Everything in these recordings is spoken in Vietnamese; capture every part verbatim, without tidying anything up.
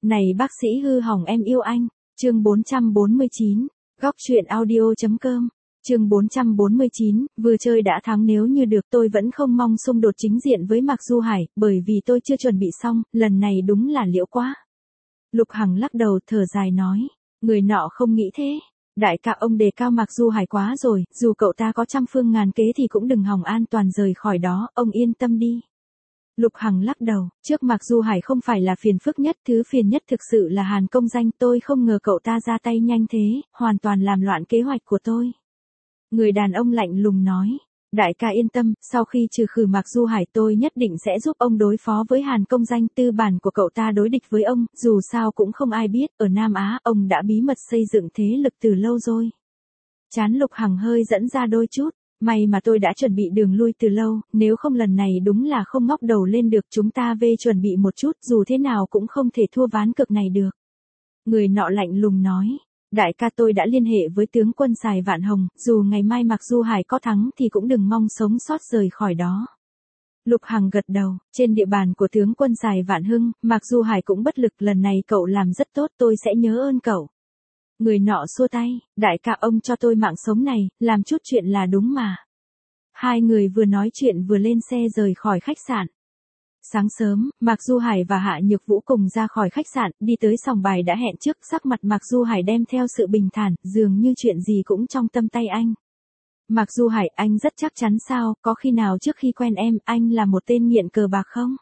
Này bác sĩ hư hỏng em yêu anh. Chương bốn trăm bốn mươi chín. Góc truyện audio.com. Chương bốn trăm bốn mươi chín, vừa chơi đã thắng nếu như được tôi vẫn không mong xung đột chính diện với Mạc Du Hải, bởi vì tôi chưa chuẩn bị xong, lần này đúng là liễu quá. Lục Hằng lắc đầu thở dài nói, người nọ không nghĩ thế. Đại ca ông đề cao Mạc Du Hải quá rồi, dù cậu ta có trăm phương ngàn kế thì cũng đừng hòng an toàn rời khỏi đó, ông yên tâm đi. Lục Hằng lắc đầu, trước Mạc Du Hải không phải là phiền phức nhất, thứ phiền nhất thực sự là Hàn Công Danh, tôi không ngờ cậu ta ra tay nhanh thế, hoàn toàn làm loạn kế hoạch của tôi. Người đàn ông lạnh lùng nói, đại ca yên tâm, sau khi trừ khử Mạc Du Hải tôi nhất định sẽ giúp ông đối phó với Hàn Công Danh, tư bản của cậu ta đối địch với ông, dù sao cũng không ai biết, ở Nam Á ông đã bí mật xây dựng thế lực từ lâu rồi. Trán Lục Hằng hơi giãn ra đôi chút. May mà tôi đã chuẩn bị đường lui từ lâu, nếu không lần này đúng là không ngóc đầu lên được, chúng ta về chuẩn bị một chút, dù thế nào cũng không thể thua ván cược này được. Người nọ lạnh lùng nói, đại ca tôi đã liên hệ với tướng quân Sài Vạn Hồng, dù ngày mai Mạc Du Hải có thắng thì cũng đừng mong sống sót rời khỏi đó. Lục Hằng gật đầu, trên địa bàn của tướng quân Sài Vạn Hưng, Mạc Du Hải cũng bất lực, lần này cậu làm rất tốt, tôi sẽ nhớ ơn cậu. Người nọ xua tay, đại ca ông cho tôi mạng sống này, làm chút chuyện là đúng mà. Hai người vừa nói chuyện vừa lên xe rời khỏi khách sạn. Sáng sớm, Mạc Du Hải và Hạ Nhược Vũ cùng ra khỏi khách sạn, đi tới sòng bài đã hẹn trước, sắc mặt Mạc Du Hải đem theo sự bình thản, dường như chuyện gì cũng trong tâm tay anh. Mạc Du Hải, anh rất chắc chắn sao, có khi nào trước khi quen em, anh là một tên nghiện cờ bạc không?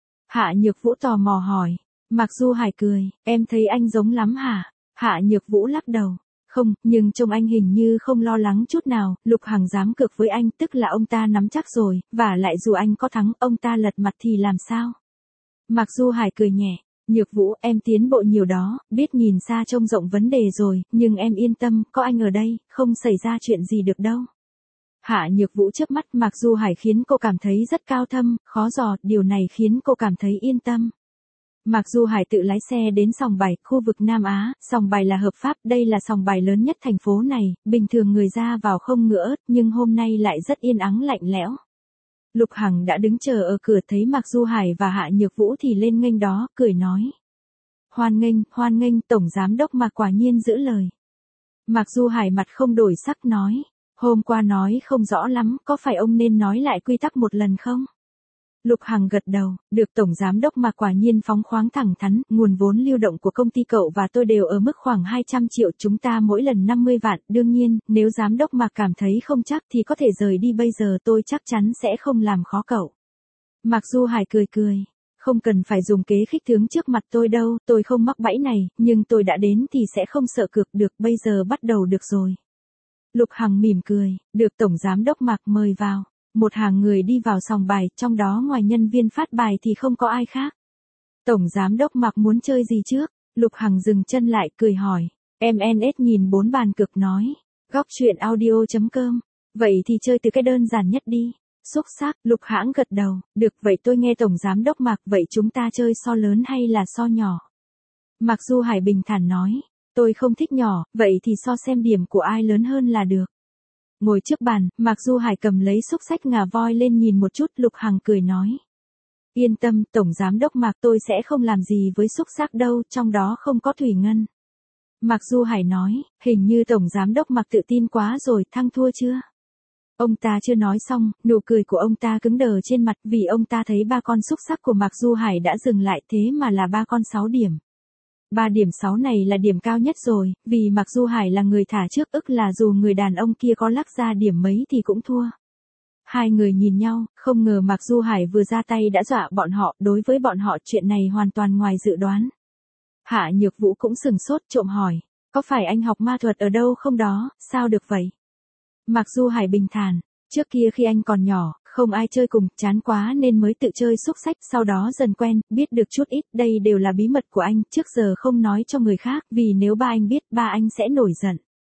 Hạ Nhược Vũ tò mò hỏi. Mạc Du Hải cười, em thấy anh giống lắm hả? Hạ Nhược Vũ lắc đầu. Không, nhưng trông anh hình như không lo lắng chút nào, Lục Hằng dám cược với anh, tức là ông ta nắm chắc rồi, và lại dù anh có thắng, ông ta lật mặt thì làm sao? Mạc Du Hải cười nhẹ, Nhược Vũ, em tiến bộ nhiều đó, biết nhìn xa trông rộng vấn đề rồi, nhưng em yên tâm, có anh ở đây, không xảy ra chuyện gì được đâu. Hạ Nhược Vũ chớp mắt, Mạc Du Hải khiến cô cảm thấy rất cao thâm, khó dò, điều này khiến cô cảm thấy yên tâm. Mạc Du Hải tự lái xe đến sòng bài, khu vực Nam Á, sòng bài là hợp pháp, đây là sòng bài lớn nhất thành phố này, bình thường người ra vào không ngựa, nhưng hôm nay lại rất yên ắng lạnh lẽo. Lục Hằng đã đứng chờ ở cửa, thấy Mạc Du Hải và Hạ Nhược Vũ thì lên nghênh đó, cười nói. Hoan nghênh, hoan nghênh, Tổng Giám Đốc Mạc quả nhiên giữ lời. Mạc Du Hải mặt không đổi sắc nói, hôm qua nói không rõ lắm, có phải ông nên nói lại quy tắc một lần không? Lục Hằng gật đầu, được Tổng Giám Đốc Mạc quả nhiên phóng khoáng thẳng thắn, nguồn vốn lưu động của công ty cậu và tôi đều ở mức khoảng hai trăm triệu, chúng ta mỗi lần năm mươi vạn, đương nhiên, nếu Giám Đốc Mạc cảm thấy không chắc thì có thể rời đi bây giờ, tôi chắc chắn sẽ không làm khó cậu. Mạc Du Hải cười cười, không cần phải dùng kế khích tướng trước mặt tôi đâu, tôi không mắc bẫy này, nhưng tôi đã đến thì sẽ không sợ cược được, bây giờ bắt đầu được rồi. Lục Hằng mỉm cười, được Tổng Giám Đốc Mạc mời vào. Một hàng người đi vào sòng bài, trong đó ngoài nhân viên phát bài thì không có ai khác. Tổng Giám Đốc Mạc muốn chơi gì trước? Lục Hằng dừng chân lại cười hỏi. em en ét nhìn bốn bàn cực nói. Góc truyện audio.com. Vậy thì chơi từ cái đơn giản nhất đi. Xúc xắc, Lục Hãng gật đầu. Được, vậy tôi nghe Tổng Giám Đốc Mạc, vậy chúng ta chơi so lớn hay là so nhỏ? Mạc Du Hải bình thản nói. Tôi không thích nhỏ, vậy thì so xem điểm của ai lớn hơn là được. Ngồi trước bàn, Mạc Du Hải cầm lấy xúc xách ngà voi lên nhìn một chút, Lục Hằng cười nói. Yên tâm, Tổng Giám Đốc Mạc, tôi sẽ không làm gì với xúc xác đâu, trong đó không có thủy ngân. Mạc Du Hải nói, hình như Tổng Giám Đốc Mạc tự tin quá rồi, thăng thua chưa? Ông ta chưa nói xong, nụ cười của ông ta cứng đờ trên mặt, vì ông ta thấy ba con xúc xác của Mạc Du Hải đã dừng lại, thế mà là ba con sáu điểm. Ba điểm sáu này là điểm cao nhất rồi, vì Mạc Du Hải là người thả trước, ức là dù người đàn ông kia có lắc ra điểm mấy thì cũng thua. Hai người nhìn nhau, không ngờ Mạc Du Hải vừa ra tay đã dọa bọn họ, đối với bọn họ chuyện này hoàn toàn ngoài dự đoán. Hạ Nhược Vũ cũng sừng sốt, trộm hỏi, có phải anh học ma thuật ở đâu không đó, sao được vậy? Mạc Du Hải bình thản, trước kia khi anh còn nhỏ, không ai chơi cùng, chán quá nên mới tự chơi xúc xách, sau đó dần quen, biết được chút ít, đây đều là bí mật của anh, trước giờ không nói cho người khác, vì nếu ba anh biết, ba anh sẽ nổi giận.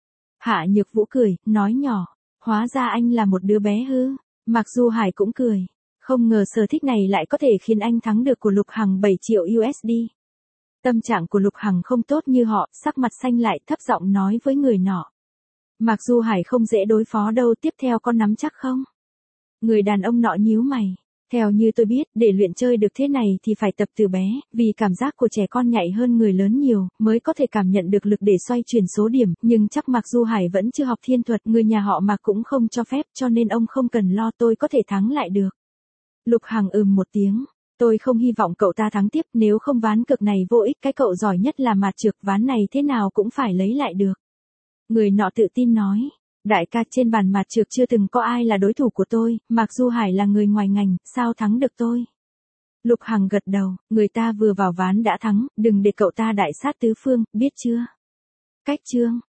Hạ Nhược Vũ cười, nói nhỏ, hóa ra anh là một đứa bé hư. Mạc Du Hải cũng cười, không ngờ sở thích này lại có thể khiến anh thắng được của Lục Hằng bảy triệu u ét đê. Tâm trạng của Lục Hằng không tốt như họ, sắc mặt xanh lại, thấp giọng nói với người nọ. Mạc Du Hải không dễ đối phó đâu, tiếp theo con nắm chắc không? Người đàn ông nọ nhíu mày. Theo như tôi biết, để luyện chơi được thế này thì phải tập từ bé, vì cảm giác của trẻ con nhạy hơn người lớn nhiều, mới có thể cảm nhận được lực để xoay chuyển số điểm, nhưng chắc Mạc Du Hải vẫn chưa học thiên thuật, người nhà họ Mạc cũng không cho phép, cho nên ông không cần lo, tôi có thể thắng lại được. Lục Hằng ừm một tiếng. Tôi không hy vọng cậu ta thắng tiếp, nếu không ván cược này vô ích, cái cậu giỏi nhất là mạt trược, ván này thế nào cũng phải lấy lại được. Người nọ tự tin nói. Đại ca, trên bàn mạt trược chưa từng có ai là đối thủ của tôi, Mạc Du Hải là người ngoài ngành, sao thắng được tôi? Lục Hằng gật đầu, người ta vừa vào ván đã thắng, đừng để cậu ta đại sát tứ phương, biết chưa? Cách chương.